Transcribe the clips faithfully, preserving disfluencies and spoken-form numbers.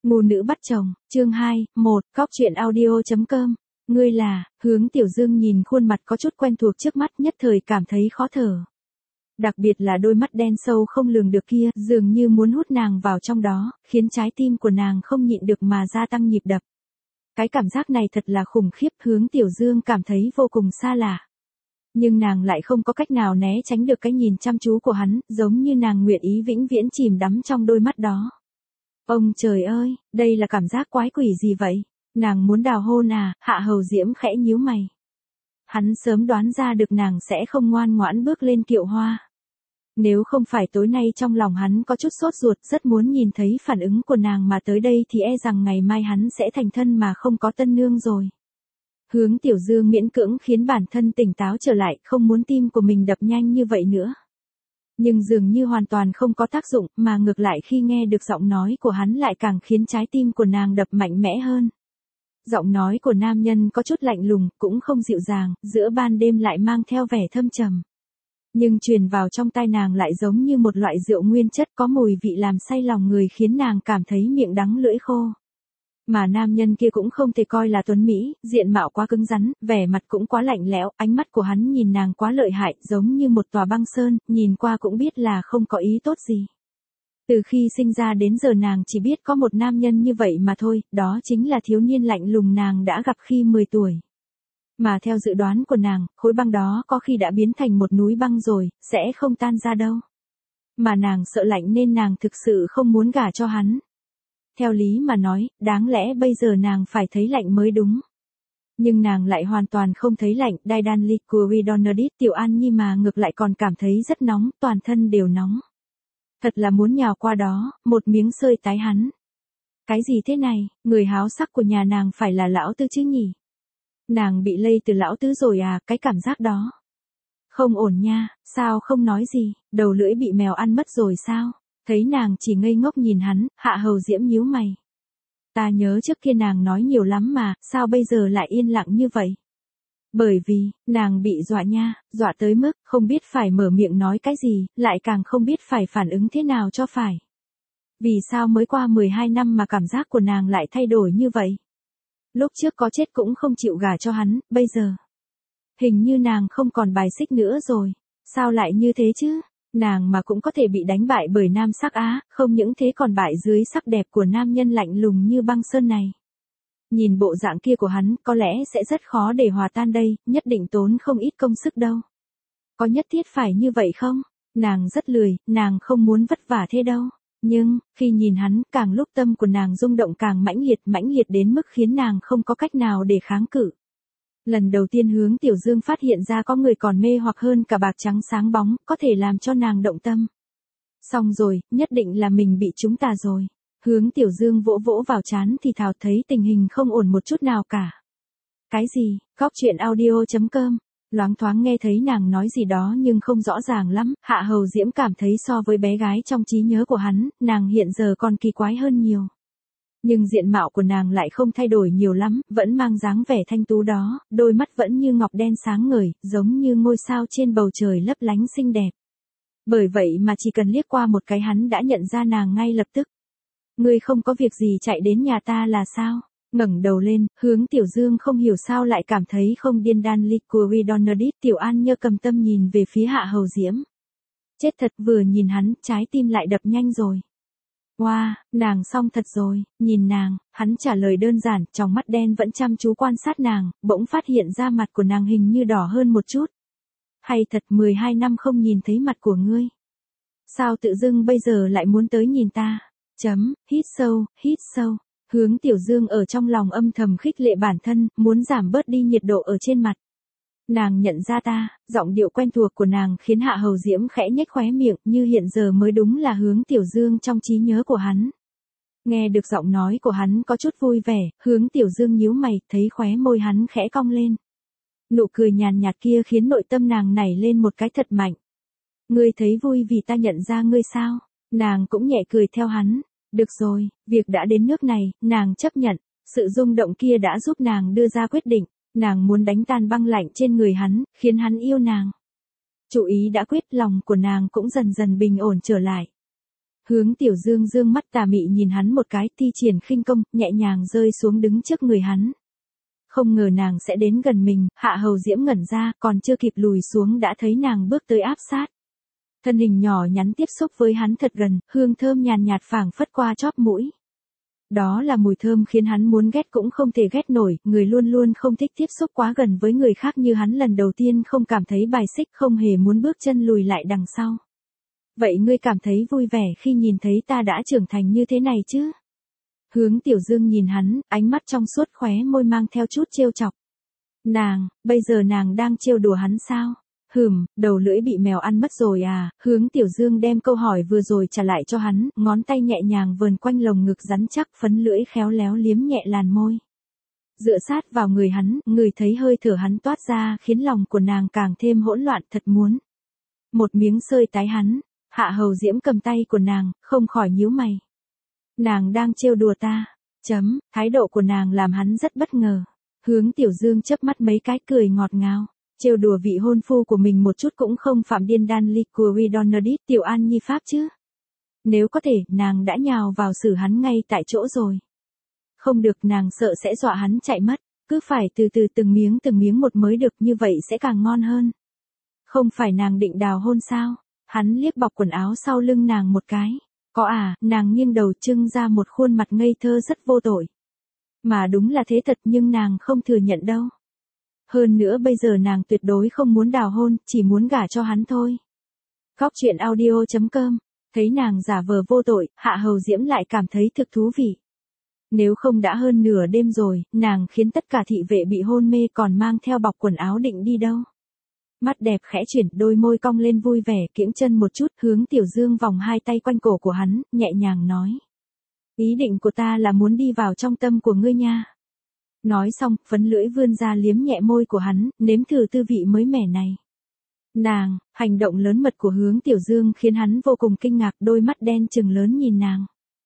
Ngu nữ bắt chồng, chương hai, một, cóc truyện audio.com. Ngươi là, Hướng Tiểu Dương nhìn khuôn mặt có chút quen thuộc trước mắt nhất thời cảm thấy khó thở. Đặc biệt là đôi mắt đen sâu không lường được kia, dường như muốn hút nàng vào trong đó, khiến trái tim của nàng không nhịn được mà gia tăng nhịp đập. Cái cảm giác này thật là khủng khiếp, Hướng Tiểu Dương cảm thấy vô cùng xa lạ. Nhưng nàng lại không có cách nào né tránh được cái nhìn chăm chú của hắn, giống như nàng nguyện ý vĩnh viễn chìm đắm trong đôi mắt đó. Ông trời ơi, đây là cảm giác quái quỷ gì vậy? Nàng muốn đào hôn à? Hạ Hầu Diễm khẽ nhíu mày. Hắn sớm đoán ra được nàng sẽ không ngoan ngoãn bước lên kiệu hoa. Nếu không phải tối nay trong lòng hắn có chút sốt ruột, rất muốn nhìn thấy phản ứng của nàng mà tới đây thì e rằng ngày mai hắn sẽ thành thân mà không có tân nương rồi. Hướng Tiểu Dương miễn cưỡng khiến bản thân tỉnh táo trở lại, không muốn tim của mình đập nhanh như vậy nữa. Nhưng dường như hoàn toàn không có tác dụng, mà ngược lại khi nghe được giọng nói của hắn lại càng khiến trái tim của nàng đập mạnh mẽ hơn. Giọng nói của nam nhân có chút lạnh lùng, cũng không dịu dàng, giữa ban đêm lại mang theo vẻ thâm trầm. Nhưng truyền vào trong tai nàng lại giống như một loại rượu nguyên chất có mùi vị làm say lòng người, khiến nàng cảm thấy miệng đắng lưỡi khô. Mà nam nhân kia cũng không thể coi là tuấn mỹ, diện mạo quá cứng rắn, vẻ mặt cũng quá lạnh lẽo, ánh mắt của hắn nhìn nàng quá lợi hại, giống như một tòa băng sơn, nhìn qua cũng biết là không có ý tốt gì. Từ khi sinh ra đến giờ nàng chỉ biết có một nam nhân như vậy mà thôi, đó chính là thiếu niên lạnh lùng nàng đã gặp khi mười tuổi. Mà theo dự đoán của nàng, khối băng đó có khi đã biến thành một núi băng rồi, sẽ không tan ra đâu. Mà nàng sợ lạnh nên nàng thực sự không muốn gả cho hắn. Theo lý mà nói, đáng lẽ bây giờ nàng phải thấy lạnh mới đúng. Nhưng nàng lại hoàn toàn không thấy lạnh, Đan Ly của Ridonadit Tiểu An Nhi mà ngược lại còn cảm thấy rất nóng, toàn thân đều nóng. Thật là muốn nhào qua đó, một miếng sơi tái hắn. Cái gì thế này, người háo sắc của nhà nàng phải là lão tứ chứ nhỉ? Nàng bị lây từ lão tứ rồi à, cái cảm giác đó. Không ổn nha, sao không nói gì, đầu lưỡi bị mèo ăn mất rồi sao? Thấy nàng chỉ ngây ngốc nhìn hắn, Hạ Hầu Diễm nhíu mày. Ta nhớ trước kia nàng nói nhiều lắm mà, sao bây giờ lại yên lặng như vậy? Bởi vì, nàng bị dọa nha, dọa tới mức không biết phải mở miệng nói cái gì, lại càng không biết phải phản ứng thế nào cho phải. Vì sao mới qua mười hai năm mà cảm giác của nàng lại thay đổi như vậy? Lúc trước có chết cũng không chịu gả cho hắn, bây giờ. Hình như nàng không còn bài xích nữa rồi. Sao lại như thế chứ? Nàng mà cũng có thể bị đánh bại bởi nam sắc á, không những thế còn bại dưới sắc đẹp của nam nhân lạnh lùng như băng sơn này. Nhìn bộ dạng kia của hắn, có lẽ sẽ rất khó để hòa tan đây, nhất định tốn không ít công sức đâu. Có nhất thiết phải như vậy không? Nàng rất lười, nàng không muốn vất vả thế đâu. Nhưng, khi nhìn hắn, càng lúc tâm của nàng rung động càng mãnh liệt, mãnh liệt đến mức khiến nàng không có cách nào để kháng cự. Lần đầu tiên Hướng Tiểu Dương phát hiện ra có người còn mê hoặc hơn cả bạc trắng sáng bóng, có thể làm cho nàng động tâm. Xong rồi, nhất định là mình bị chúng ta rồi. Hướng Tiểu Dương vỗ vỗ vào trán thì thào thấy tình hình không ổn một chút nào cả. Cái gì, cóc truyện audio.com. Loáng thoáng nghe thấy nàng nói gì đó nhưng không rõ ràng lắm, Hạ Hầu Diễm cảm thấy so với bé gái trong trí nhớ của hắn, nàng hiện giờ còn kỳ quái hơn nhiều. Nhưng diện mạo của nàng lại không thay đổi nhiều lắm, vẫn mang dáng vẻ thanh tú đó, đôi mắt vẫn như ngọc đen sáng ngời, giống như ngôi sao trên bầu trời lấp lánh xinh đẹp. Bởi vậy mà chỉ cần liếc qua một cái hắn đã nhận ra nàng ngay lập tức. Ngươi không có việc gì chạy đến nhà ta là sao? Ngẩng đầu lên, Hướng Tiểu Dương không hiểu sao lại cảm thấy không điên. Đan Ly của Ridonadit Tiểu An Nhơ cầm tâm nhìn về phía Hạ Hầu Diễm. Chết thật, vừa nhìn hắn, trái tim lại đập nhanh rồi. Wow, nàng xong thật rồi, nhìn nàng, hắn trả lời đơn giản, trong mắt đen vẫn chăm chú quan sát nàng, bỗng phát hiện ra mặt của nàng hình như đỏ hơn một chút. Hay thật, mười hai năm không nhìn thấy mặt của ngươi. Sao tự dưng bây giờ lại muốn tới nhìn ta? Chấm, hít sâu, hít sâu. Hướng Tiểu Dương ở trong lòng âm thầm khích lệ bản thân, muốn giảm bớt đi nhiệt độ ở trên mặt. Nàng nhận ra ta, giọng điệu quen thuộc của nàng khiến Hạ Hầu Diễm khẽ nhếch khóe miệng, như hiện giờ mới đúng là Hướng Tiểu Dương trong trí nhớ của hắn. Nghe được giọng nói của hắn có chút vui vẻ, Hướng Tiểu Dương nhíu mày, thấy khóe môi hắn khẽ cong lên. Nụ cười nhàn nhạt kia khiến nội tâm nàng nảy lên một cái thật mạnh. Ngươi thấy vui vì ta nhận ra ngươi sao? Nàng cũng nhẹ cười theo hắn. Được rồi, việc đã đến nước này, nàng chấp nhận. Sự rung động kia đã giúp nàng đưa ra quyết định. Nàng muốn đánh tan băng lạnh trên người hắn, khiến hắn yêu nàng. Chủ ý đã quyết, lòng của nàng cũng dần dần bình ổn trở lại. Hướng Tiểu Dương dương mắt tà mị nhìn hắn một cái, thi triển khinh công, nhẹ nhàng rơi xuống đứng trước người hắn. Không ngờ nàng sẽ đến gần mình, Hạ Hầu Diễm ngẩn ra, còn chưa kịp lùi xuống đã thấy nàng bước tới áp sát. Thân hình nhỏ nhắn tiếp xúc với hắn thật gần, hương thơm nhàn nhạt phảng phất qua chóp mũi. Đó là mùi thơm khiến hắn muốn ghét cũng không thể ghét nổi, người luôn luôn không thích tiếp xúc quá gần với người khác như hắn lần đầu tiên không cảm thấy bài xích, không hề muốn bước chân lùi lại đằng sau. Vậy ngươi cảm thấy vui vẻ khi nhìn thấy ta đã trưởng thành như thế này chứ? Hướng Tiểu Dương nhìn hắn, ánh mắt trong suốt khóe môi mang theo chút trêu chọc. Nàng, bây giờ nàng đang trêu đùa hắn sao? Hừm, đầu lưỡi bị mèo ăn mất rồi à? Hướng Tiểu Dương đem câu hỏi vừa rồi trả lại cho hắn, ngón tay nhẹ nhàng vờn quanh lồng ngực rắn chắc, phấn lưỡi khéo léo liếm nhẹ làn môi. Dựa sát vào người hắn, người thấy hơi thở hắn toát ra khiến lòng của nàng càng thêm hỗn loạn, thật muốn một miếng sơi tái hắn. Hạ Hầu Diễm cầm tay của nàng, không khỏi nhíu mày. Nàng đang trêu đùa ta. Chấm, thái độ của nàng làm hắn rất bất ngờ. Hướng Tiểu Dương chớp mắt mấy cái cười ngọt ngào. Trêu đùa vị hôn phu của mình một chút cũng không phạm điên đan liquidonadit Tiểu An Nhi Pháp chứ. Nếu có thể, nàng đã nhào vào xử hắn ngay tại chỗ rồi. Không được, nàng sợ sẽ dọa hắn chạy mất. Cứ phải từ từ từng miếng từng miếng một mới được, như vậy sẽ càng ngon hơn. Không phải nàng định đào hôn sao? Hắn liếc bọc quần áo sau lưng nàng một cái. Có à, nàng nghiêng đầu trưng ra một khuôn mặt ngây thơ rất vô tội. Mà đúng là thế thật, nhưng nàng không thừa nhận đâu. Hơn nữa bây giờ nàng tuyệt đối không muốn đào hôn, chỉ muốn gả cho hắn thôi. Góc truyện audio chấm com. Thấy nàng giả vờ vô tội, Hạ Hầu Diễm lại cảm thấy thực thú vị. Nếu không đã hơn nửa đêm rồi, nàng khiến tất cả thị vệ bị hôn mê còn mang theo bọc quần áo định đi đâu. Mắt đẹp khẽ chuyển, đôi môi cong lên vui vẻ, kiễng chân một chút, Hướng Tiểu Dương vòng hai tay quanh cổ của hắn, nhẹ nhàng nói. Ý định của ta là muốn đi vào trong tâm của ngươi nha. Nói xong, phấn lưỡi vươn ra liếm nhẹ môi của hắn, nếm thử tư vị mới mẻ này. Nàng, hành động lớn mật của Hướng Tiểu Dương khiến hắn vô cùng kinh ngạc, đôi mắt đen trừng lớn nhìn nàng.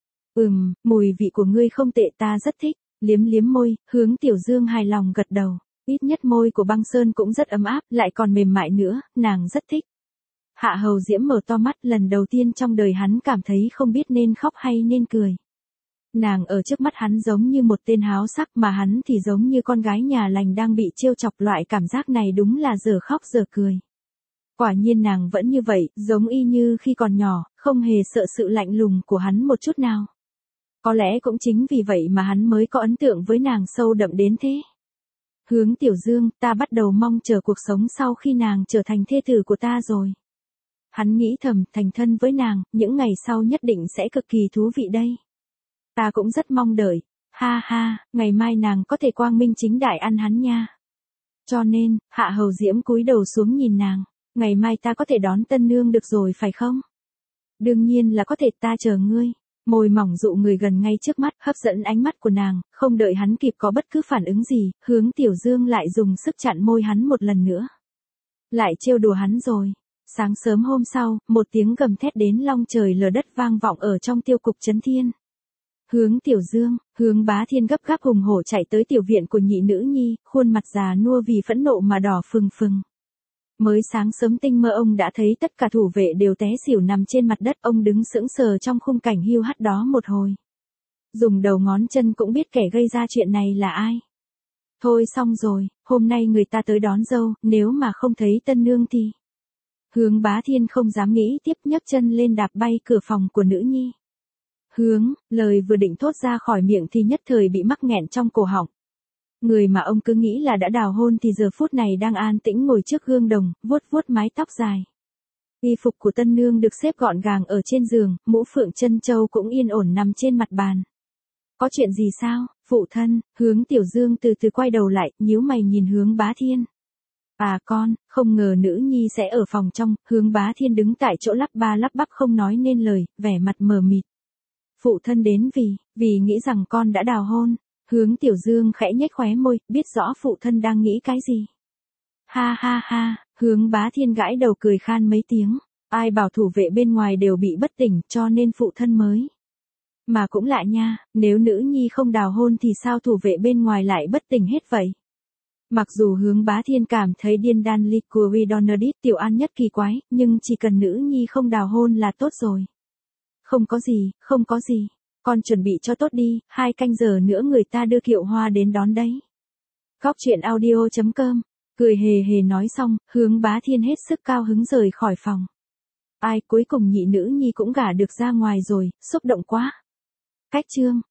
Ừm, mùi vị của ngươi không tệ, ta rất thích. Liếm liếm môi, Hướng Tiểu Dương hài lòng gật đầu. Ít nhất môi của Băng Sơn cũng rất ấm áp, lại còn mềm mại nữa, nàng rất thích. Hạ Hầu Diễm mở to mắt, lần đầu tiên trong đời hắn cảm thấy không biết nên khóc hay nên cười. Nàng ở trước mắt hắn giống như một tên háo sắc, mà hắn thì giống như con gái nhà lành đang bị trêu chọc, loại cảm giác này đúng là giờ khóc giờ cười. Quả nhiên nàng vẫn như vậy, giống y như khi còn nhỏ, không hề sợ sự lạnh lùng của hắn một chút nào. Có lẽ cũng chính vì vậy mà hắn mới có ấn tượng với nàng sâu đậm đến thế. Hướng Tiểu Dương, ta bắt đầu mong chờ cuộc sống sau khi nàng trở thành thê tử của ta rồi. Hắn nghĩ thầm, thành thân với nàng, những ngày sau nhất định sẽ cực kỳ thú vị đây. Ta cũng rất mong đợi. Ha ha, ngày mai nàng có thể quang minh chính đại ăn hắn nha. Cho nên, Hạ Hầu Diễm cúi đầu xuống nhìn nàng. Ngày mai ta có thể đón tân nương được rồi phải không? Đương nhiên là có thể, ta chờ ngươi. Môi mỏng dụ người gần ngay trước mắt, hấp dẫn ánh mắt của nàng, không đợi hắn kịp có bất cứ phản ứng gì, Hướng Tiểu Dương lại dùng sức chặn môi hắn một lần nữa. Lại trêu đùa hắn rồi. Sáng sớm hôm sau, một tiếng gầm thét đến long trời lở đất vang vọng ở trong tiêu cục Trấn Thiên. Hướng Tiểu Dương, Hướng Bá Thiên gấp gáp hùng hổ chạy tới tiểu viện của nhị nữ nhi, khuôn mặt già nua vì phẫn nộ mà đỏ phừng phừng. Mới sáng sớm tinh mơ ông đã thấy tất cả thủ vệ đều té xỉu nằm trên mặt đất, ông đứng sững sờ trong khung cảnh hiu hắt đó một hồi. Dùng đầu ngón chân cũng biết kẻ gây ra chuyện này là ai. Thôi xong rồi, hôm nay người ta tới đón dâu, nếu mà không thấy tân nương thì... Hướng Bá Thiên không dám nghĩ tiếp, nhấc chân lên đạp bay cửa phòng của nữ nhi. Hướng, lời vừa định thốt ra khỏi miệng thì nhất thời bị mắc nghẹn trong cổ họng. Người mà ông cứ nghĩ là đã đào hôn thì giờ phút này đang an tĩnh ngồi trước gương đồng, vuốt vuốt mái tóc dài. Y phục của tân nương được xếp gọn gàng ở trên giường, mũ phượng chân châu cũng yên ổn nằm trên mặt bàn. Có chuyện gì sao, phụ thân? Hướng Tiểu Dương từ từ quay đầu lại, nhíu mày nhìn Hướng Bá Thiên. À con, không ngờ nữ nhi sẽ ở phòng trong. Hướng Bá Thiên đứng tại chỗ lắp ba lắp bắp không nói nên lời, vẻ mặt mờ mịt. Phụ thân đến vì, vì nghĩ rằng con đã đào hôn. Hướng Tiểu Dương khẽ nhếch khóe môi, biết rõ phụ thân đang nghĩ cái gì. Ha ha ha, Hướng Bá Thiên gãi đầu cười khan mấy tiếng. Ai bảo thủ vệ bên ngoài đều bị bất tỉnh, cho nên phụ thân mới. Mà cũng lạ nha, nếu nữ nhi không đào hôn thì sao thủ vệ bên ngoài lại bất tỉnh hết vậy? Mặc dù Hướng Bá Thiên cảm thấy điên đan liquidonadit Tiểu An nhất kỳ quái, nhưng chỉ cần nữ nhi không đào hôn là tốt rồi. Không có gì, không có gì. Con chuẩn bị cho tốt đi, hai canh giờ nữa người ta đưa kiệu hoa đến đón đấy. Góc chuyện audio chấm com. Cười hề hề nói xong, Hướng Bá Thiên hết sức cao hứng rời khỏi phòng. Ai, cuối cùng nhị nữ nhi cũng gả được ra ngoài rồi, xúc động quá. Cách chương